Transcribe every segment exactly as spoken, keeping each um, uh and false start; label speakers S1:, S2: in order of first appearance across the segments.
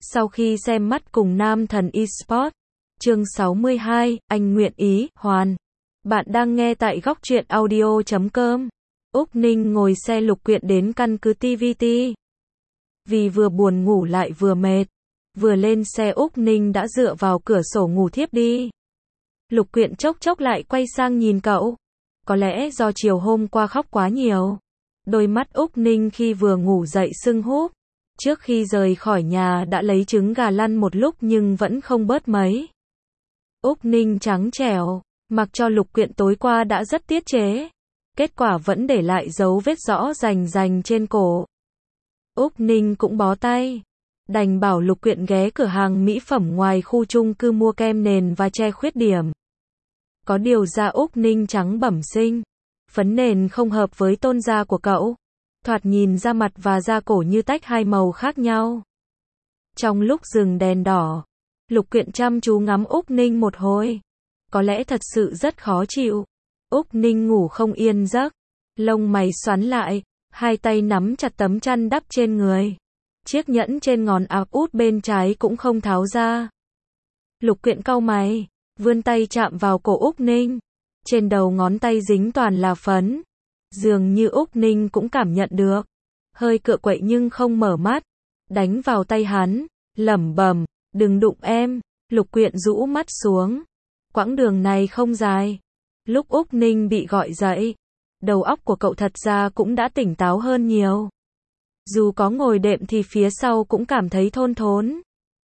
S1: Sau khi xem mắt cùng Nam Thần Esports, chương sáu mươi hai, anh nguyện ý, hoàn. Bạn đang nghe tại góc truyện audio chấm com. Úc Ninh ngồi xe Lục Quyện đến căn cứ tê vê tê. Vì vừa buồn ngủ lại vừa mệt, vừa lên xe Úc Ninh đã dựa vào cửa sổ ngủ thiếp đi. Lục Quyện chốc chốc lại quay sang nhìn cậu. Có lẽ do chiều hôm qua khóc quá nhiều. Đôi mắt Úc Ninh khi vừa ngủ dậy sưng húp. Trước khi rời khỏi nhà đã lấy trứng gà lăn một lúc nhưng vẫn không bớt mấy. Úc Ninh trắng trẻo, mặc cho Lục Quyện tối qua đã rất tiết chế. Kết quả vẫn để lại dấu vết rõ rành rành trên cổ. Úc Ninh cũng bó tay. Đành bảo Lục Quyện ghé cửa hàng mỹ phẩm ngoài khu chung cư mua kem nền và che khuyết điểm. Có điều da Úc Ninh trắng bẩm sinh. Phấn nền không hợp với tôn da của cậu. Thoạt nhìn da mặt và da cổ như tách hai màu khác nhau. Trong lúc dừng đèn đỏ, Lục Quyện chăm chú ngắm Úc Ninh một hồi. Có lẽ thật sự rất khó chịu. Úc Ninh ngủ không yên giấc. Lông mày xoắn lại, hai tay nắm chặt tấm chăn đắp trên người. Chiếc nhẫn trên ngón áp út bên trái cũng không tháo ra. Lục Quyện cau mày, vươn tay chạm vào cổ Úc Ninh. Trên đầu ngón tay dính toàn là phấn. Dường như Úc Ninh cũng cảm nhận được. Hơi cựa quậy nhưng không mở mắt. Đánh vào tay hắn, lẩm bẩm, đừng đụng em. Lục Quyện rũ mắt xuống. Quãng đường này không dài. Lúc Úc Ninh bị gọi dậy, đầu óc của cậu thật ra cũng đã tỉnh táo hơn nhiều. Dù có ngồi đệm thì phía sau cũng cảm thấy thôn thốn.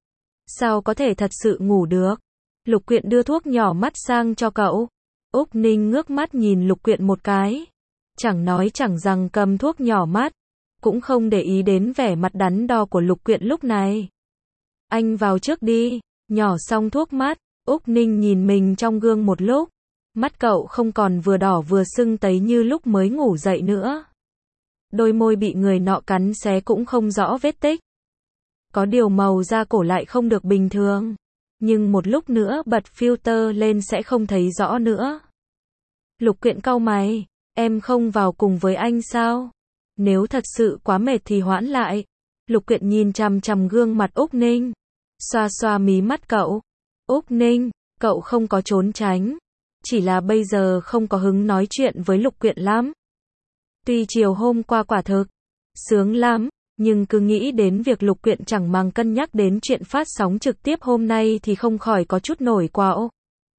S1: Sao có thể thật sự ngủ được? Lục Quyện đưa thuốc nhỏ mắt sang cho cậu. Úc Ninh ngước mắt nhìn Lục Quyện một cái. Chẳng nói chẳng rằng cầm thuốc nhỏ mắt. Cũng không để ý đến vẻ mặt đắn đo của Lục Quyện lúc này. Anh vào trước đi. Nhỏ xong thuốc mắt, Úc Ninh nhìn mình trong gương một lúc. Mắt cậu không còn vừa đỏ vừa sưng tấy như lúc mới ngủ dậy nữa. Đôi môi bị người nọ cắn xé cũng không rõ vết tích. Có điều màu da cổ lại không được bình thường. Nhưng một lúc nữa bật filter lên sẽ không thấy rõ nữa. Lục Quyện cau mày, em không vào cùng với anh sao? Nếu thật sự quá mệt thì hoãn lại. Lục Quyện nhìn chằm chằm gương mặt Úc Ninh. Xoa xoa mí mắt cậu. Úc Ninh, cậu không có trốn tránh. Chỉ là bây giờ không có hứng nói chuyện với Lục Quyện lắm. Tuy chiều hôm qua quả thực sướng lắm, nhưng cứ nghĩ đến việc Lục Quyện chẳng màng cân nhắc đến chuyện phát sóng trực tiếp hôm nay thì không khỏi có chút nổi quạo.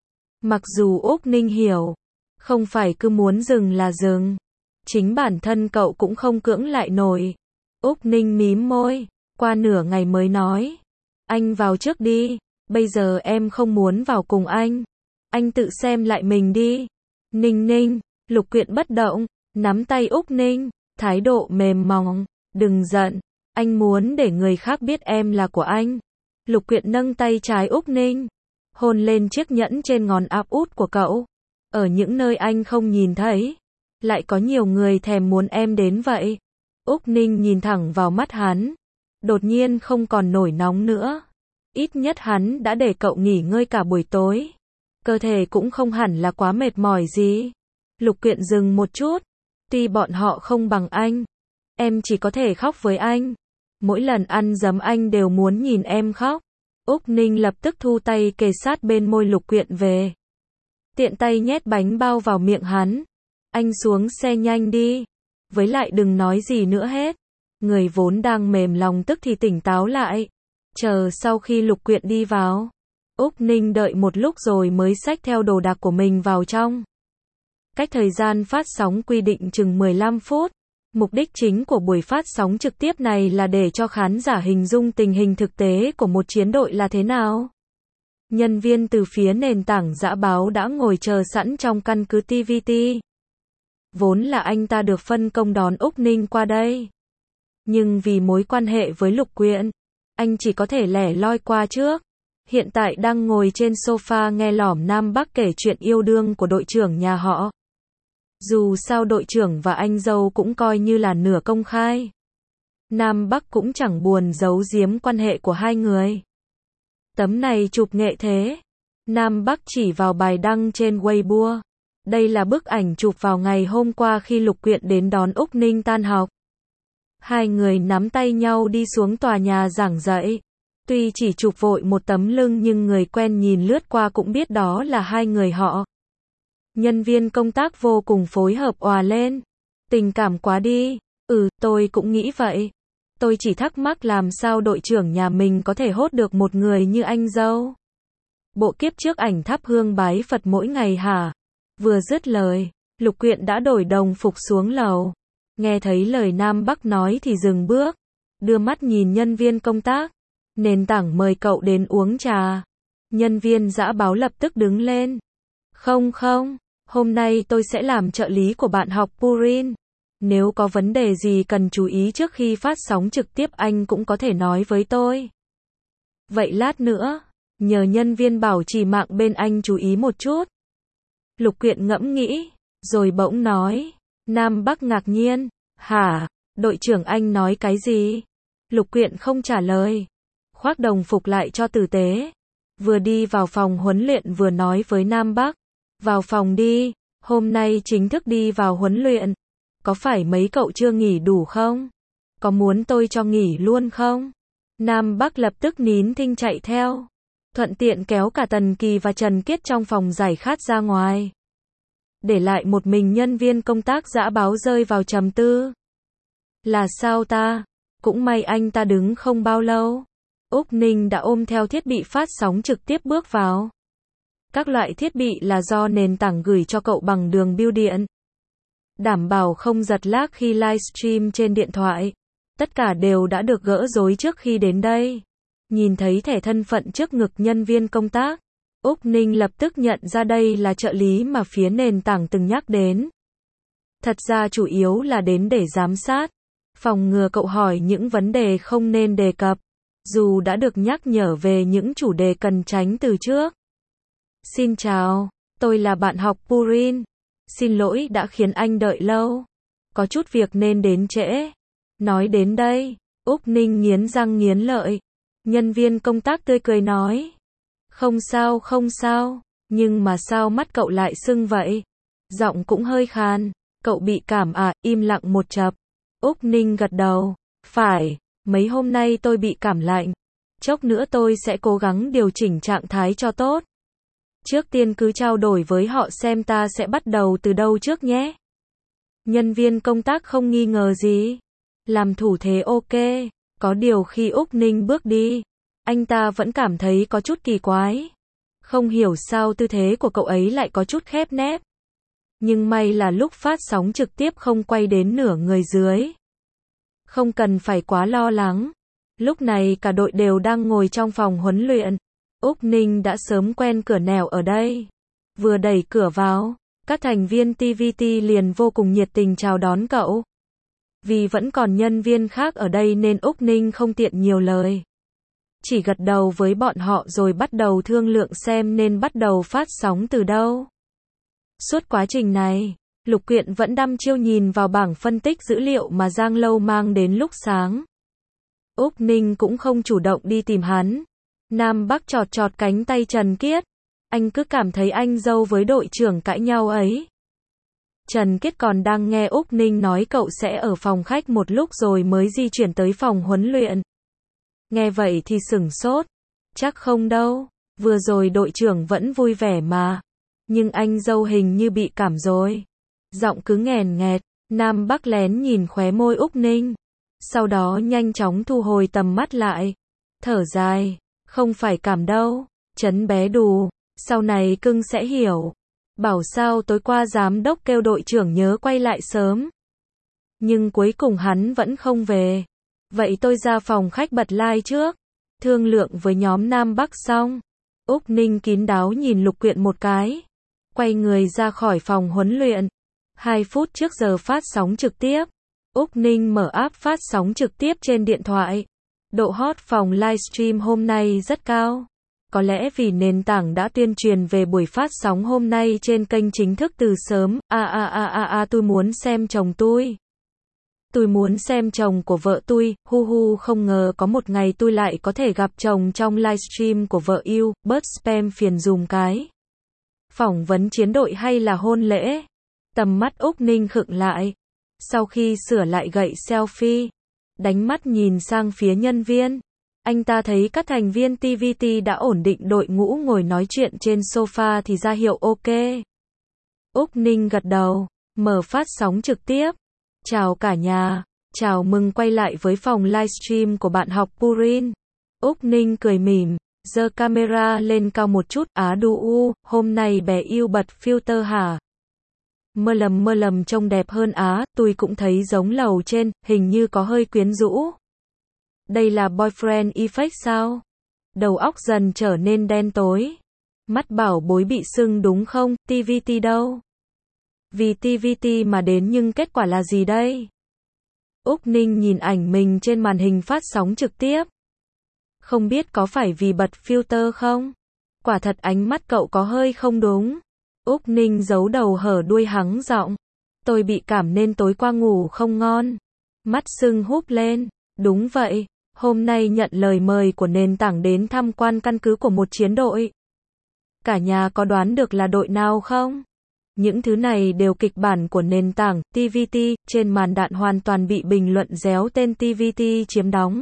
S1: Mặc dù Úc Ninh hiểu, không phải cứ muốn dừng là dừng. Chính bản thân cậu cũng không cưỡng lại nổi. Úc Ninh mím môi, qua nửa ngày mới nói. Anh vào trước đi, bây giờ em không muốn vào cùng anh. Anh tự xem lại mình đi. Ninh Ninh, Lục Quyện bất động, nắm tay Úc Ninh, thái độ mềm mỏng. Đừng giận, anh muốn để người khác biết em là của anh. Lục Quyện nâng tay trái Úc Ninh, hôn lên chiếc nhẫn trên ngón áp út của cậu. Ở những nơi anh không nhìn thấy, lại có nhiều người thèm muốn em đến vậy. Úc Ninh nhìn thẳng vào mắt hắn, đột nhiên không còn nổi nóng nữa. Ít nhất hắn đã để cậu nghỉ ngơi cả buổi tối. Cơ thể cũng không hẳn là quá mệt mỏi gì. Lục Quyện dừng một chút. Tuy bọn họ không bằng anh, em chỉ có thể khóc với anh. Mỗi lần ăn dấm anh đều muốn nhìn em khóc. Úc Ninh lập tức thu tay kề sát bên môi Lục Quyện về. Tiện tay nhét bánh bao vào miệng hắn. Anh xuống xe nhanh đi. Với lại đừng nói gì nữa hết. Người vốn đang mềm lòng tức thì tỉnh táo lại. Chờ sau khi Lục Quyện đi vào, Úc Ninh đợi một lúc rồi mới xách theo đồ đạc của mình vào trong. Cách thời gian phát sóng quy định chừng mười lăm phút. Mục đích chính của buổi phát sóng trực tiếp này là để cho khán giả hình dung tình hình thực tế của một chiến đội là thế nào. Nhân viên từ phía nền tảng dã báo đã ngồi chờ sẵn trong căn cứ tê vê tê. Vốn là anh ta được phân công đón Úc Ninh qua đây. Nhưng vì mối quan hệ với Lục Quyện, anh chỉ có thể lẻ loi qua trước. Hiện tại đang ngồi trên sofa nghe lỏm Nam Bắc kể chuyện yêu đương của đội trưởng nhà họ. Dù sao đội trưởng và anh dâu cũng coi như là nửa công khai. Nam Bắc cũng chẳng buồn giấu giếm quan hệ của hai người. Tấm này chụp nghệ thế. Nam Bắc chỉ vào bài đăng trên Weibo. Đây là bức ảnh chụp vào ngày hôm qua khi Lục Quyện đến đón Úc Ninh tan học. Hai người nắm tay nhau đi xuống tòa nhà giảng dạy. Tuy chỉ chụp vội một tấm lưng nhưng người quen nhìn lướt qua cũng biết đó là hai người họ. Nhân viên công tác vô cùng phối hợp òa lên. Tình cảm quá đi. Ừ, tôi cũng nghĩ vậy. Tôi chỉ thắc mắc làm sao đội trưởng nhà mình có thể hốt được một người như anh dâu. Bộ kiếp trước ảnh thắp hương bái Phật mỗi ngày hả? Vừa dứt lời, Lục Quyện đã đổi đồng phục xuống lầu. Nghe thấy lời Nam Bắc nói thì dừng bước. Đưa mắt nhìn nhân viên công tác. Nền tảng mời cậu đến uống trà. Nhân viên dã báo lập tức đứng lên. Không không, hôm nay tôi sẽ làm trợ lý của bạn học Purin. Nếu có vấn đề gì cần chú ý trước khi phát sóng trực tiếp anh cũng có thể nói với tôi. Vậy lát nữa, nhờ nhân viên bảo trì mạng bên anh chú ý một chút. Lục Quyện ngẫm nghĩ, rồi bỗng nói. Nam Bắc ngạc nhiên. Hả, đội trưởng anh nói cái gì? Lục Quyện không trả lời. Khoác đồng phục lại cho tử tế. Vừa đi vào phòng huấn luyện vừa nói với Nam Bắc. Vào phòng đi, hôm nay chính thức đi vào huấn luyện. Có phải mấy cậu chưa nghỉ đủ không? Có muốn tôi cho nghỉ luôn không? Nam Bắc lập tức nín thinh chạy theo. Thuận tiện kéo cả Tần Kỳ và Trần Kiết trong phòng giải khát ra ngoài. Để lại một mình nhân viên công tác dã báo rơi vào trầm tư. Là sao ta? Cũng may anh ta đứng không bao lâu. Úc Ninh đã ôm theo thiết bị phát sóng trực tiếp bước vào. Các loại thiết bị là do nền tảng gửi cho cậu bằng đường bưu điện. Đảm bảo không giật lag khi livestream trên điện thoại. Tất cả đều đã được gỡ rối trước khi đến đây. Nhìn thấy thẻ thân phận trước ngực nhân viên công tác, Úc Ninh lập tức nhận ra đây là trợ lý mà phía nền tảng từng nhắc đến. Thật ra chủ yếu là đến để giám sát, phòng ngừa cậu hỏi những vấn đề không nên đề cập, dù đã được nhắc nhở về những chủ đề cần tránh từ trước. Xin chào, tôi là bạn học Purin. Xin lỗi đã khiến anh đợi lâu. Có chút việc nên đến trễ. Nói đến đây, Úc Ninh nghiến răng nghiến lợi. Nhân viên công tác tươi cười nói. Không sao không sao, nhưng mà sao mắt cậu lại sưng vậy? Giọng cũng hơi khàn. Cậu bị cảm à, im lặng một chập. Úc Ninh gật đầu. Phải, mấy hôm nay tôi bị cảm lạnh. Chốc nữa tôi sẽ cố gắng điều chỉnh trạng thái cho tốt. Trước tiên cứ trao đổi với họ xem ta sẽ bắt đầu từ đâu trước nhé. Nhân viên công tác không nghi ngờ gì. Làm thủ thế ok. Có điều khi Úc Ninh bước đi, anh ta vẫn cảm thấy có chút kỳ quái. Không hiểu sao tư thế của cậu ấy lại có chút khép nép. Nhưng may là lúc phát sóng trực tiếp không quay đến nửa người dưới. Không cần phải quá lo lắng. Lúc này cả đội đều đang ngồi trong phòng huấn luyện. Úc Ninh đã sớm quen cửa nẻo ở đây. Vừa đẩy cửa vào, các thành viên tê vê tê liền vô cùng nhiệt tình chào đón cậu. Vì vẫn còn nhân viên khác ở đây nên Úc Ninh không tiện nhiều lời. Chỉ gật đầu với bọn họ rồi bắt đầu thương lượng xem nên bắt đầu phát sóng từ đâu. Suốt quá trình này, Lục Quyện vẫn đăm chiêu nhìn vào bảng phân tích dữ liệu mà Giang Lâu mang đến lúc sáng. Úc Ninh cũng không chủ động đi tìm hắn. Nam Bắc chọt chọt cánh tay Trần Kiết. Anh cứ cảm thấy anh dâu với đội trưởng cãi nhau ấy. Trần Kiết còn đang nghe Úc Ninh nói cậu sẽ ở phòng khách một lúc rồi mới di chuyển tới phòng huấn luyện. Nghe vậy thì sửng sốt. Chắc không đâu, vừa rồi đội trưởng vẫn vui vẻ mà. Nhưng anh dâu hình như bị cảm rồi. Giọng cứ nghèn nghẹt, Nam Bắc lén nhìn khóe môi Úc Ninh. Sau đó nhanh chóng thu hồi tầm mắt lại. Thở dài, không phải cảm đâu, Trấn bé đù, sau này cưng sẽ hiểu. Bảo sao tối qua giám đốc kêu đội trưởng nhớ quay lại sớm. Nhưng cuối cùng hắn vẫn không về. Vậy tôi ra phòng khách bật like trước. Thương lượng với nhóm Nam Bắc xong. Úc Ninh kín đáo nhìn Lục Quyện một cái. Quay người ra khỏi phòng huấn luyện. Hai phút trước giờ phát sóng trực tiếp. Úc Ninh mở app phát sóng trực tiếp trên điện thoại. Độ hot phòng livestream hôm nay rất cao. Có lẽ vì nền tảng đã tuyên truyền về buổi phát sóng hôm nay trên kênh chính thức từ sớm. A a a a a tôi muốn xem chồng tôi. Tôi muốn xem chồng của vợ tôi. Hu hu không ngờ có một ngày tôi lại có thể gặp chồng trong livestream của vợ yêu. Bớt spam phiền dùm cái. Phỏng vấn chiến đội hay là hôn lễ? Tầm mắt Úc Ninh khựng lại. Sau khi sửa lại gậy selfie, đánh mắt nhìn sang phía nhân viên. Anh ta thấy các thành viên tê vê tê đã ổn định đội ngũ ngồi nói chuyện trên sofa thì ra hiệu ok. Úc Ninh gật đầu, mở phát sóng trực tiếp. Chào cả nhà, chào mừng quay lại với phòng livestream của bạn học Purin. Úc Ninh cười mỉm, giơ camera lên cao một chút, á đu u, hôm nay bé yêu bật filter hả? Mơ lầm mơ lầm trông đẹp hơn á, tôi cũng thấy giống lầu trên, hình như có hơi quyến rũ. Đây là boyfriend effect sao? Đầu óc dần trở nên đen tối. Mắt bảo bối bị sưng đúng không, tê vê tê đâu? Vì tê vê tê mà đến nhưng kết quả là gì đây? Úc Ninh nhìn ảnh mình trên màn hình phát sóng trực tiếp. Không biết có phải vì bật filter không? Quả thật ánh mắt cậu có hơi không đúng. Úc Ninh giấu đầu hở đuôi hắng giọng. Tôi bị cảm nên tối qua ngủ không ngon. Mắt sưng húp lên. Đúng vậy, hôm nay nhận lời mời của nền tảng đến tham quan căn cứ của một chiến đội. Cả nhà có đoán được là đội nào không? Những thứ này đều kịch bản của nền tảng tê vê tê, trên màn đạn hoàn toàn bị bình luận réo tên tê vê tê chiếm đóng.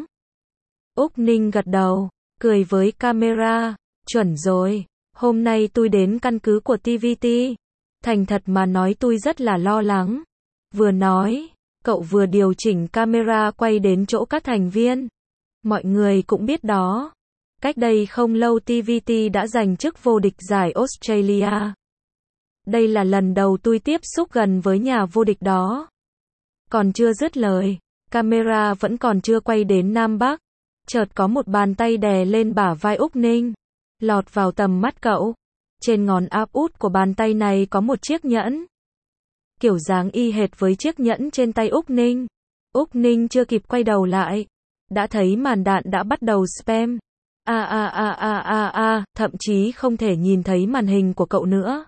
S1: Úc Ninh gật đầu, cười với camera, chuẩn rồi, hôm nay tôi đến căn cứ của tê vê tê. Thành thật mà nói tôi rất là lo lắng. Vừa nói, cậu vừa điều chỉnh camera quay đến chỗ các thành viên. Mọi người cũng biết đó. Cách đây không lâu tê vê tê đã giành chức vô địch giải Australia. Đây là lần đầu tôi tiếp xúc gần với nhà vô địch đó. Còn chưa dứt lời, camera vẫn còn chưa quay đến Nam Bắc. Chợt có một bàn tay đè lên bả vai Úc Ninh, lọt vào tầm mắt cậu. Trên ngón áp út của bàn tay này có một chiếc nhẫn. Kiểu dáng y hệt với chiếc nhẫn trên tay Úc Ninh. Úc Ninh chưa kịp quay đầu lại, đã thấy màn đạn đã bắt đầu spam. A a a a a a, thậm chí không thể nhìn thấy màn hình của cậu nữa.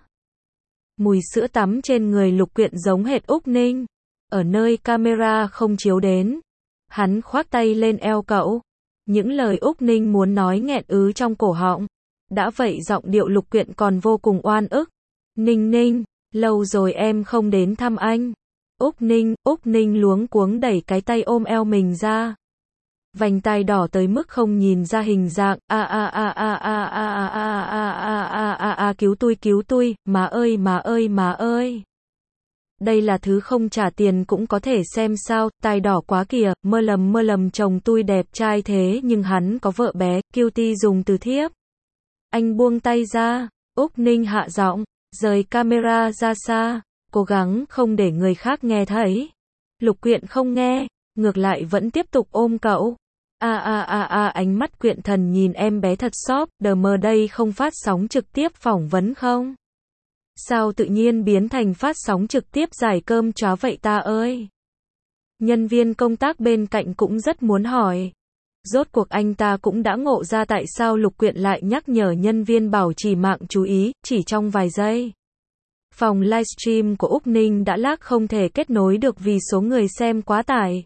S1: Mùi sữa tắm trên người Lục Quyện giống hệt Úc Ninh. Ở nơi camera không chiếu đến. Hắn khoác tay lên eo cậu. Những lời Úc Ninh muốn nói nghẹn ứ trong cổ họng. Đã vậy giọng điệu Lục Quyện còn vô cùng oan ức. Ninh Ninh, lâu rồi em không đến thăm anh. Úc Ninh, Úc Ninh luống cuống đẩy cái tay ôm eo mình ra. Vành tai đỏ tới mức không nhìn ra hình dạng. A a a a a a a a a a a a cứu tôi cứu tôi, má ơi má ơi má ơi. Đây là thứ không trả tiền cũng có thể xem sao, tai đỏ quá kìa, mơ lầm mơ lầm chồng tôi đẹp trai thế nhưng hắn có vợ bé, cutie dùng từ thiếp. Anh buông tay ra, Úc Ninh hạ giọng, rời camera ra xa, cố gắng không để người khác nghe thấy. Lục Quyện không nghe, ngược lại vẫn tiếp tục ôm cậu. A a a a ánh mắt Quyện thần nhìn em bé thật xóp, đờ mờ đây không phát sóng trực tiếp phỏng vấn không? Sao tự nhiên biến thành phát sóng trực tiếp giải cơm chó vậy ta ơi? Nhân viên công tác bên cạnh cũng rất muốn hỏi. Rốt cuộc anh ta cũng đã ngộ ra tại sao Lục Quyện lại nhắc nhở nhân viên bảo trì mạng chú ý, chỉ trong vài giây. Phòng livestream của Úc Ninh đã lag không thể kết nối được vì số người xem quá tải.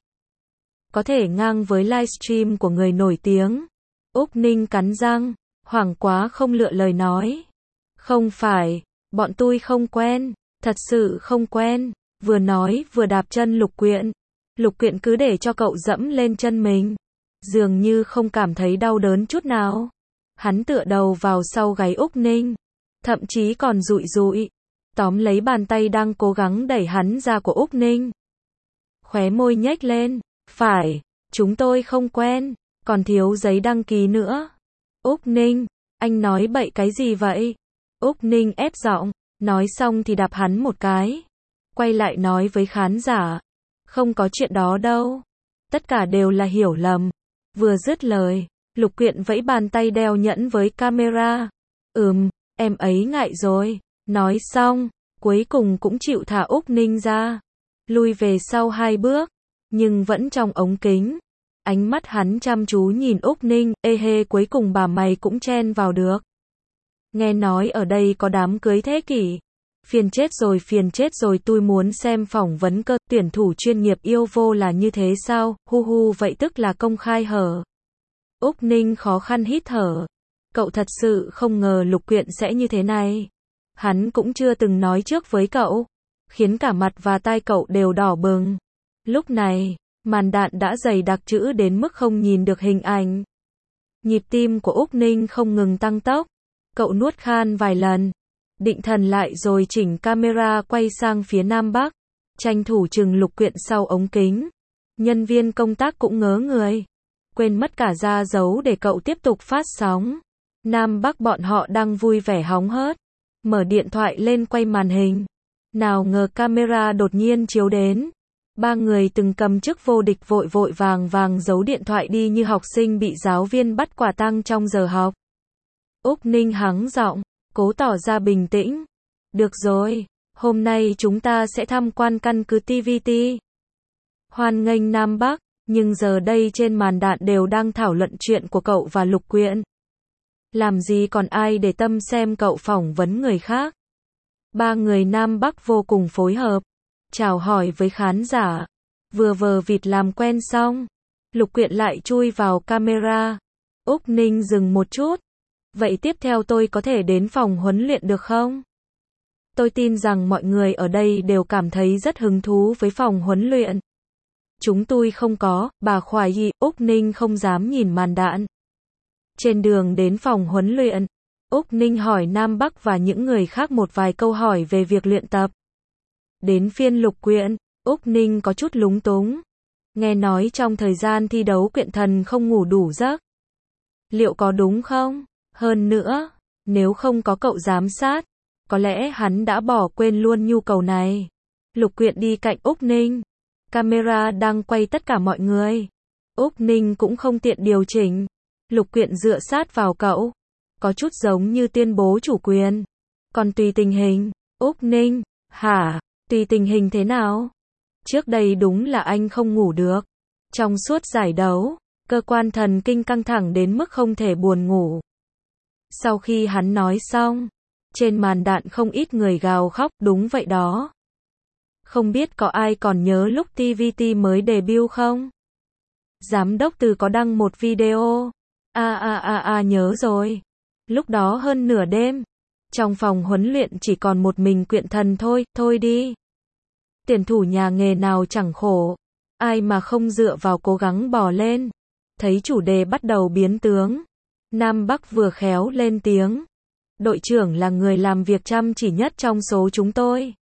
S1: Có thể ngang với livestream của người nổi tiếng. Úc Ninh cắn răng, hoảng quá không lựa lời nói. Không phải, bọn tôi không quen, thật sự không quen. Vừa nói vừa đạp chân Lục Quyện. Lục Quyện cứ để cho cậu dẫm lên chân mình. Dường như không cảm thấy đau đớn chút nào. Hắn tựa đầu vào sau gáy Úc Ninh. Thậm chí còn dụi dụi. Tóm lấy bàn tay đang cố gắng đẩy hắn ra của Úc Ninh. Khóe môi nhếch lên. Phải, chúng tôi không quen. Còn thiếu giấy đăng ký nữa. Úc Ninh, anh nói bậy cái gì vậy? Úc Ninh ép giọng. Nói xong thì đạp hắn một cái. Quay lại nói với khán giả. Không có chuyện đó đâu. Tất cả đều là hiểu lầm. Vừa dứt lời, Lục Quyện vẫy bàn tay đeo nhẫn với camera. Ừm, em ấy ngại rồi. Nói xong, cuối cùng cũng chịu thả Úc Ninh ra. Lui về sau hai bước, nhưng vẫn trong ống kính. Ánh mắt hắn chăm chú nhìn Úc Ninh, ê hê cuối cùng bà mày cũng chen vào được. Nghe nói ở đây có đám cưới thế kỷ. Phiền chết rồi phiền chết rồi tôi muốn xem phỏng vấn cơ, tuyển thủ chuyên nghiệp yêu vô là như thế sao, hu hu vậy tức là công khai hở. Úc Ninh khó khăn hít thở. Cậu thật sự không ngờ Lục Quyện sẽ như thế này. Hắn cũng chưa từng nói trước với cậu. Khiến cả mặt và tai cậu đều đỏ bừng. Lúc này, màn đạn đã dày đặc chữ đến mức không nhìn được hình ảnh. Nhịp tim của Úc Ninh không ngừng tăng tốc. Cậu nuốt khan vài lần. Định thần lại rồi chỉnh camera quay sang phía Nam Bắc. Tranh thủ chừng Lục Quyện sau ống kính. Nhân viên công tác cũng ngớ người. Quên mất cả ra dấu để cậu tiếp tục phát sóng. Nam Bắc bọn họ đang vui vẻ hóng hớt. Mở điện thoại lên quay màn hình. Nào ngờ camera đột nhiên chiếu đến. Ba người từng cầm chức vô địch vội vội vàng vàng giấu điện thoại đi như học sinh bị giáo viên bắt quả tang trong giờ học. Úc Ninh hắng giọng, cố tỏ ra bình tĩnh. Được rồi, hôm nay chúng ta sẽ tham quan căn cứ tê vê tê. Hoan nghênh Nam Bắc, nhưng giờ đây trên màn đạn đều đang thảo luận chuyện của cậu và Lục Quyện. Làm gì còn ai để tâm xem cậu phỏng vấn người khác. Ba người Nam Bắc vô cùng phối hợp. Chào hỏi với khán giả. Vừa vờ vịt làm quen xong. Lục Quyện lại chui vào camera. Úc Ninh dừng một chút. Vậy tiếp theo tôi có thể đến phòng huấn luyện được không? Tôi tin rằng mọi người ở đây đều cảm thấy rất hứng thú với phòng huấn luyện. Chúng tôi không có, bà khoái gì, Úc Ninh không dám nhìn màn đạn. Trên đường đến phòng huấn luyện, Úc Ninh hỏi Nam Bắc và những người khác một vài câu hỏi về việc luyện tập. Đến phiên Lục Quyện, Úc Ninh có chút lúng túng. Nghe nói trong thời gian thi đấu Quyện Thần không ngủ đủ giấc. Liệu có đúng không? Hơn nữa, nếu không có cậu giám sát, có lẽ hắn đã bỏ quên luôn nhu cầu này. Lục Quyện đi cạnh Úc Ninh. Camera đang quay tất cả mọi người. Úc Ninh cũng không tiện điều chỉnh. Lục Quyện dựa sát vào cậu. Có chút giống như tuyên bố chủ quyền. Còn tùy tình hình. Úc Ninh, hả? Tùy tình hình thế nào? Trước đây đúng là anh không ngủ được. Trong suốt giải đấu, cơ quan thần kinh căng thẳng đến mức không thể buồn ngủ. Sau khi hắn nói xong, trên màn đạn không ít người gào khóc, đúng vậy đó. Không biết có ai còn nhớ lúc tê vê tê mới debut không? Giám đốc Từ có đăng một video. À à à à nhớ rồi. Lúc đó hơn nửa đêm. Trong phòng huấn luyện chỉ còn một mình Quyện Thần thôi, thôi đi. Tuyển thủ nhà nghề nào chẳng khổ. Ai mà không dựa vào cố gắng bò lên. Thấy chủ đề bắt đầu biến tướng. Nam Bắc vừa khéo lên tiếng. Đội trưởng là người làm việc chăm chỉ nhất trong số chúng tôi.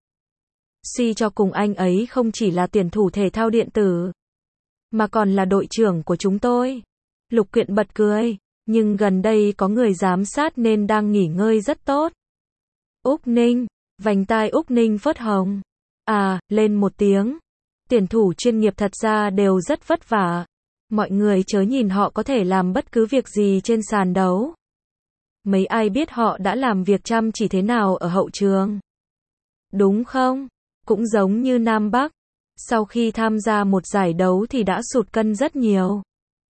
S1: Suy cho cùng anh ấy không chỉ là tuyển thủ thể thao điện tử, mà còn là đội trưởng của chúng tôi. Lục Quyện bật cười. Nhưng gần đây có người giám sát nên đang nghỉ ngơi rất tốt. Úc Ninh. Vành tai Úc Ninh phớt hồng. À, lên một tiếng. Tuyển thủ chuyên nghiệp thật ra đều rất vất vả. Mọi người chớ nhìn họ có thể làm bất cứ việc gì trên sàn đấu. Mấy ai biết họ đã làm việc chăm chỉ thế nào ở hậu trường. Đúng không? Cũng giống như Nam Bắc. Sau khi tham gia một giải đấu thì đã sụt cân rất nhiều.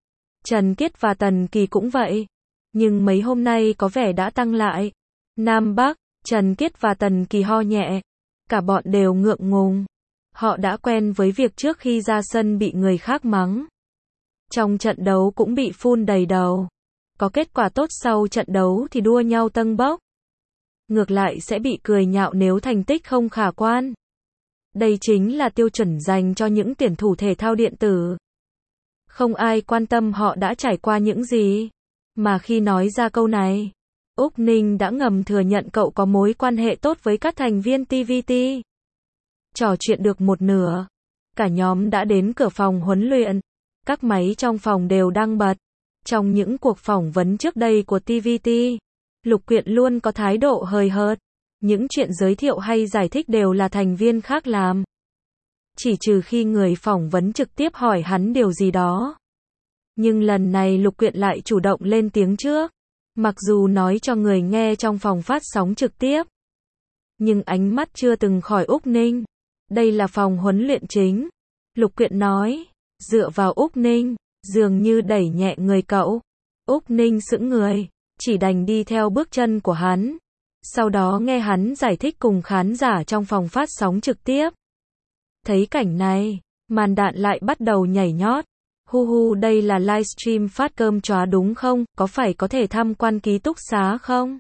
S1: Trần Kiết và Tần Kỳ cũng vậy. Nhưng mấy hôm nay có vẻ đã tăng lại. Nam Bắc, Trần Kiết và Tần Kỳ ho nhẹ. Cả bọn đều ngượng ngùng. Họ đã quen với việc trước khi ra sân bị người khác mắng. Trong trận đấu cũng bị phun đầy đầu. Có kết quả tốt sau trận đấu thì đua nhau tâng bốc. Ngược lại sẽ bị cười nhạo nếu thành tích không khả quan. Đây chính là tiêu chuẩn dành cho những tuyển thủ thể thao điện tử. Không ai quan tâm họ đã trải qua những gì. Mà khi nói ra câu này, Úc Ninh đã ngầm thừa nhận cậu có mối quan hệ tốt với các thành viên tê vê tê. Trò chuyện được một nửa. Cả nhóm đã đến cửa phòng huấn luyện. Các máy trong phòng đều đang bật. Trong những cuộc phỏng vấn trước đây của tê vê tê, Lục Quyện luôn có thái độ hời hợt. Những chuyện giới thiệu hay giải thích đều là thành viên khác làm. Chỉ trừ khi người phỏng vấn trực tiếp hỏi hắn điều gì đó. Nhưng lần này Lục Quyện lại chủ động lên tiếng trước. Mặc dù nói cho người nghe trong phòng phát sóng trực tiếp. Nhưng ánh mắt chưa từng khỏi Úc Ninh. Đây là phòng huấn luyện chính. Lục Quyện nói. Dựa vào Úc Ninh. Dường như đẩy nhẹ người cậu. Úc Ninh sững người. Chỉ đành đi theo bước chân của hắn. Sau đó nghe hắn giải thích cùng khán giả trong phòng phát sóng trực tiếp. Thấy cảnh này, màn đạn lại bắt đầu nhảy nhót. Hu hu, đây là livestream phát cơm chó đúng không? Có phải có thể tham quan ký túc xá không?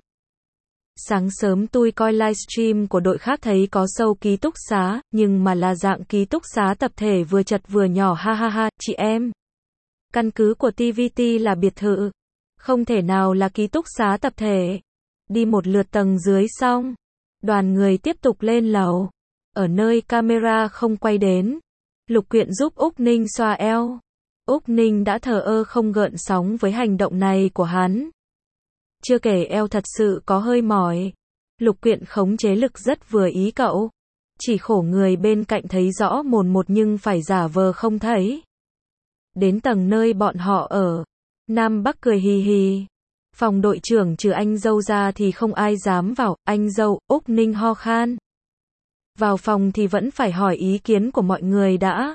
S1: Sáng sớm tôi coi livestream của đội khác thấy có show ký túc xá, nhưng mà là dạng ký túc xá tập thể vừa chật vừa nhỏ, ha ha ha, chị em. Căn cứ của tê vê tê là biệt thự. Không thể nào là ký túc xá tập thể. Đi một lượt tầng dưới xong, đoàn người tiếp tục lên lầu. Ở nơi camera không quay đến, Lục Quyện giúp Úc Ninh xoa eo. Úc Ninh đã thờ ơ không gợn sóng với hành động này của hắn. Chưa kể eo thật sự có hơi mỏi. Lục Quyện khống chế lực rất vừa ý cậu. Chỉ khổ người bên cạnh thấy rõ mồn một nhưng phải giả vờ không thấy. Đến tầng nơi bọn họ ở, Nam Bắc cười hì hì. Phòng đội trưởng trừ anh dâu ra thì không ai dám vào, anh dâu, Úc Ninh ho khan. Vào phòng thì vẫn phải hỏi ý kiến của mọi người đã.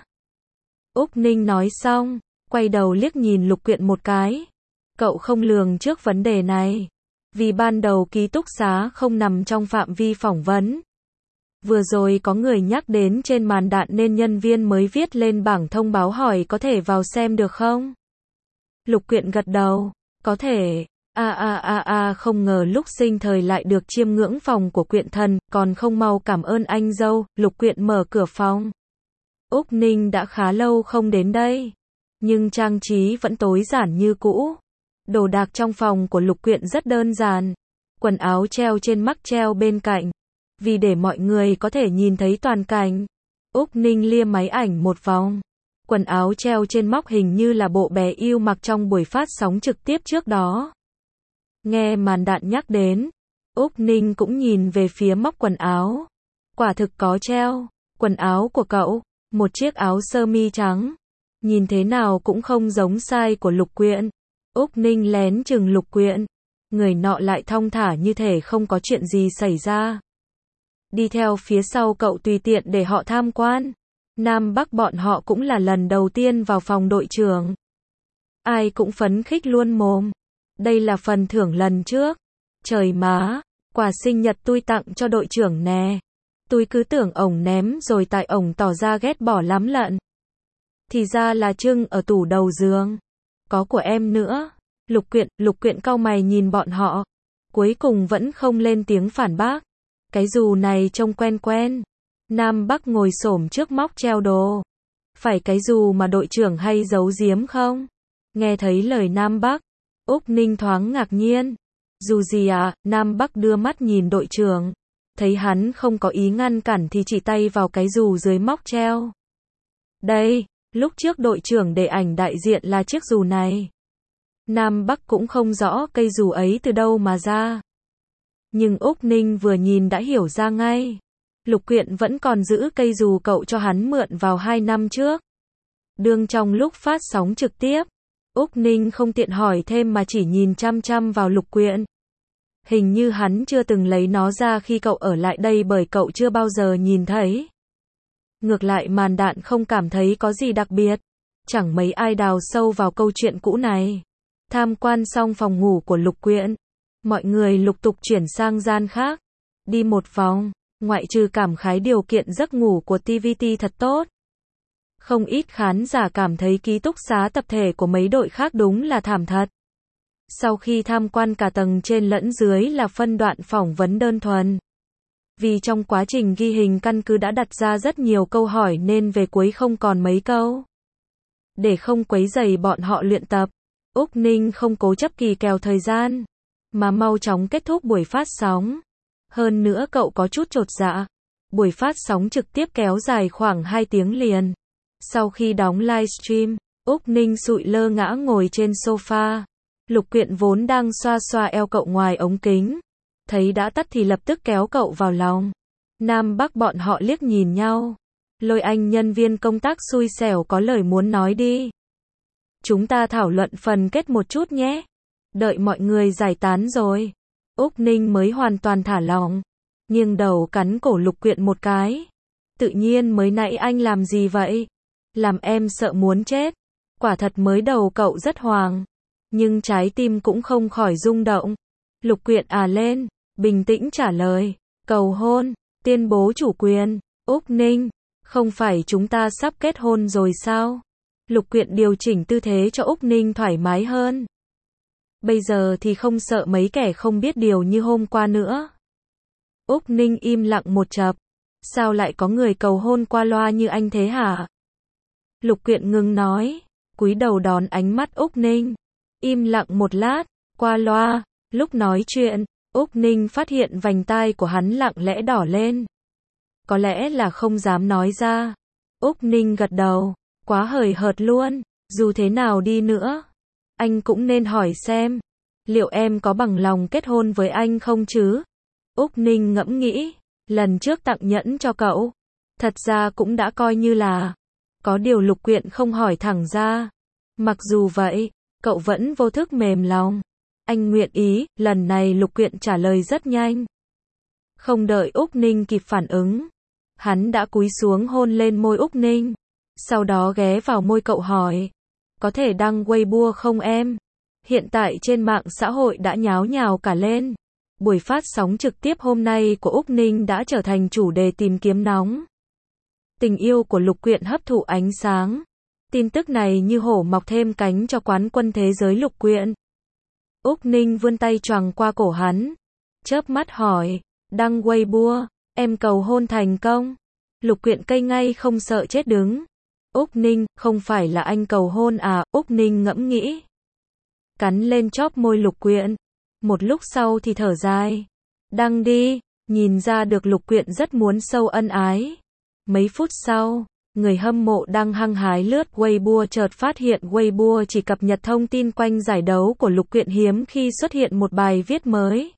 S1: Úc Ninh nói xong, quay đầu liếc nhìn Lục Quyện một cái. Cậu không lường trước vấn đề này. Vì ban đầu ký túc xá không nằm trong phạm vi phỏng vấn. Vừa rồi có người nhắc đến trên màn đạn nên nhân viên mới viết lên bảng thông báo hỏi có thể vào xem được không? Lục Quyện gật đầu, có thể. A a a a không ngờ lúc sinh thời lại được chiêm ngưỡng phòng của Quyện thần, còn không mau cảm ơn anh dâu. Lục Quyện mở cửa phòng. Úc Ninh đã khá lâu không đến đây, nhưng trang trí vẫn tối giản như cũ. Đồ đạc trong phòng của Lục Quyện rất đơn giản. Quần áo treo trên mắc treo bên cạnh. Vì để mọi người có thể nhìn thấy toàn cảnh, Úc Ninh lia máy ảnh một vòng. Quần áo treo trên móc hình như là bộ bé yêu mặc trong buổi phát sóng trực tiếp trước đó. Nghe màn đạn nhắc đến, Úc Ninh cũng nhìn về phía móc quần áo. Quả thực có treo. Quần áo của cậu, một chiếc áo sơ mi trắng. Nhìn thế nào cũng không giống size của Lục Quyện. Úc Ninh lén chừng Lục Quyện. Người nọ lại thong thả như thể không có chuyện gì xảy ra. Đi theo phía sau cậu tùy tiện để họ tham quan. Nam Bắc bọn họ cũng là lần đầu tiên vào phòng đội trưởng. Ai cũng phấn khích luôn mồm. Đây là phần thưởng lần trước. Trời má, quà sinh nhật tôi tặng cho đội trưởng nè. Tôi cứ tưởng ổng ném rồi tại ổng tỏ ra ghét bỏ lắm lận. Thì ra là trưng ở tủ đầu giường. Có của em nữa. Lục Quyện, Lục Quyện cau mày nhìn bọn họ. Cuối cùng vẫn không lên tiếng phản bác. Cái dù này trông quen quen. Nam Bắc ngồi xổm trước móc treo đồ. Phải cái dù mà đội trưởng hay giấu giếm không? Nghe thấy lời Nam Bắc, Úc Ninh thoáng ngạc nhiên. Dù gì à, Nam Bắc đưa mắt nhìn đội trưởng. Thấy hắn không có ý ngăn cản thì chỉ tay vào cái dù dưới móc treo. Đây, lúc trước đội trưởng để ảnh đại diện là chiếc dù này. Nam Bắc cũng không rõ cây dù ấy từ đâu mà ra. Nhưng Úc Ninh vừa nhìn đã hiểu ra ngay. Lục Quyện vẫn còn giữ cây dù cậu cho hắn mượn vào hai năm trước. Đương trong lúc phát sóng trực tiếp, Úc Ninh không tiện hỏi thêm mà chỉ nhìn chăm chăm vào Lục Quyện. Hình như hắn chưa từng lấy nó ra khi cậu ở lại đây bởi cậu chưa bao giờ nhìn thấy. Ngược lại màn đạn không cảm thấy có gì đặc biệt. Chẳng mấy ai đào sâu vào câu chuyện cũ này. Tham quan xong phòng ngủ của Lục Quyện, mọi người lục tục chuyển sang gian khác. Đi một vòng, ngoại trừ cảm khái điều kiện giấc ngủ của tê vê tê thật tốt. Không ít khán giả cảm thấy ký túc xá tập thể của mấy đội khác đúng là thảm thật. Sau khi tham quan cả tầng trên lẫn dưới là phân đoạn phỏng vấn đơn thuần. Vì trong quá trình ghi hình căn cứ đã đặt ra rất nhiều câu hỏi nên về cuối không còn mấy câu. Để không quấy rầy bọn họ luyện tập, Úc Ninh không cố chấp kỳ kèo thời gian, mà mau chóng kết thúc buổi phát sóng. Hơn nữa cậu có chút chột dạ. Buổi phát sóng trực tiếp kéo dài khoảng hai tiếng liền. Sau khi đóng livestream, Úc Ninh sụi lơ ngã ngồi trên sofa. Lục Quyện vốn đang xoa xoa eo cậu ngoài ống kính. Thấy đã tắt thì lập tức kéo cậu vào lòng. Nam Bắc bọn họ liếc nhìn nhau. Lôi Anh nhân viên công tác xui xẻo có lời muốn nói đi. Chúng ta thảo luận phần kết một chút nhé. Đợi mọi người giải tán rồi, Úc Ninh mới hoàn toàn thả lỏng. Nghiêng đầu cắn cổ Lục Quyện một cái. Tự nhiên mới nãy anh làm gì vậy? Làm em sợ muốn chết. Quả thật mới đầu cậu rất hoàng. Nhưng trái tim cũng không khỏi rung động. Lục Quyện à lên, bình tĩnh trả lời. Cầu hôn, tuyên bố chủ quyền. Úc Ninh, không phải chúng ta sắp kết hôn rồi sao? Lục Quyện điều chỉnh tư thế cho Úc Ninh thoải mái hơn. Bây giờ thì không sợ mấy kẻ không biết điều như hôm qua nữa. Úc Ninh im lặng một chập. Sao lại có người cầu hôn qua loa như anh thế hả? Lục Quyện ngừng nói, cúi đầu đón ánh mắt Úc Ninh. Im lặng một lát, Qua loa, lúc nói chuyện, Úc Ninh phát hiện vành tai của hắn lặng lẽ đỏ lên. Có lẽ là không dám nói ra. Úc Ninh gật đầu, quá hời hợt luôn, dù thế nào đi nữa, anh cũng nên hỏi xem, liệu em có bằng lòng kết hôn với anh không chứ? Úc Ninh ngẫm nghĩ, lần trước tặng nhẫn cho cậu, thật ra cũng đã coi như là, có điều Lục Quyện không hỏi thẳng ra. Mặc dù vậy, cậu vẫn vô thức mềm lòng. Anh nguyện ý, lần này Lục Quyện trả lời rất nhanh. Không đợi Úc Ninh kịp phản ứng, hắn đã cúi xuống hôn lên môi Úc Ninh. Sau đó ghé vào môi cậu hỏi, có thể đăng Weibo không em? Hiện tại trên mạng xã hội đã nháo nhào cả lên. Buổi phát sóng trực tiếp hôm nay của Úc Ninh đã trở thành chủ đề tìm kiếm nóng. Tình yêu của Lục Quyện hấp thụ ánh sáng. Tin tức này như hổ mọc thêm cánh cho quán quân thế giới Lục Quyện. Úc Ninh vươn tay choàng qua cổ hắn, chớp mắt hỏi, đăng Weibo, em cầu hôn thành công? Lục Quyện cây ngay không sợ chết đứng. Úc Ninh, không phải là anh cầu hôn à? Úc Ninh ngẫm nghĩ, cắn lên chóp môi Lục Quyện. Một lúc sau thì thở dài, đăng đi. Nhìn ra được Lục Quyện rất muốn sâu ân ái. Mấy phút sau, người hâm mộ đang hăng hái lướt Weibo chợt phát hiện Weibo chỉ cập nhật thông tin quanh giải đấu của Lục Quyện, hiếm khi xuất hiện một bài viết mới.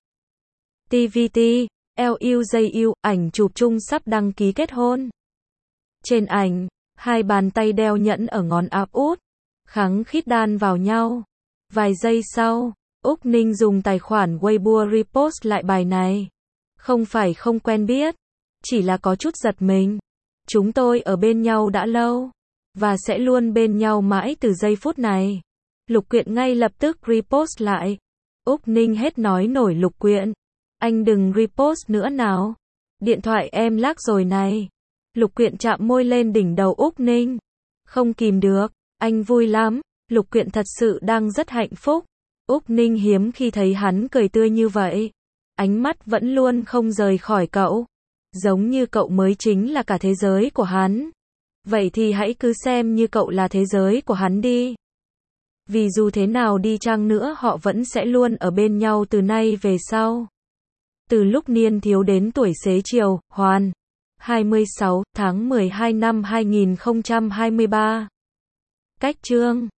S1: tê vê tê, lờ u gi u, ảnh chụp chung sắp đăng ký kết hôn. Trên ảnh, hai bàn tay đeo nhẫn ở ngón áp út, khăng khít đan vào nhau. Vài giây sau, Úc Ninh dùng tài khoản Weibo repost lại bài này. Không phải không quen biết, chỉ là có chút giật mình. Chúng tôi ở bên nhau đã lâu, và sẽ luôn bên nhau mãi từ giây phút này. Lục Quyện ngay lập tức repost lại. Úc Ninh hết nói nổi Lục Quyện, anh đừng repost nữa nào. Điện thoại em lag rồi này. Lục Quyện chạm môi lên đỉnh đầu Úc Ninh. Không kìm được, anh vui lắm. Lục Quyện thật sự đang rất hạnh phúc. Úc Ninh hiếm khi thấy hắn cười tươi như vậy. Ánh mắt vẫn luôn không rời khỏi cậu. Giống như cậu mới chính là cả thế giới của hắn. Vậy thì hãy cứ xem như cậu là thế giới của hắn đi. Vì dù thế nào đi chăng nữa họ vẫn sẽ luôn ở bên nhau từ nay về sau. Từ lúc niên thiếu đến tuổi xế chiều, Hoàn. hai mươi sáu tháng mười hai năm hai nghìn không trăm hai mươi ba. Cách chương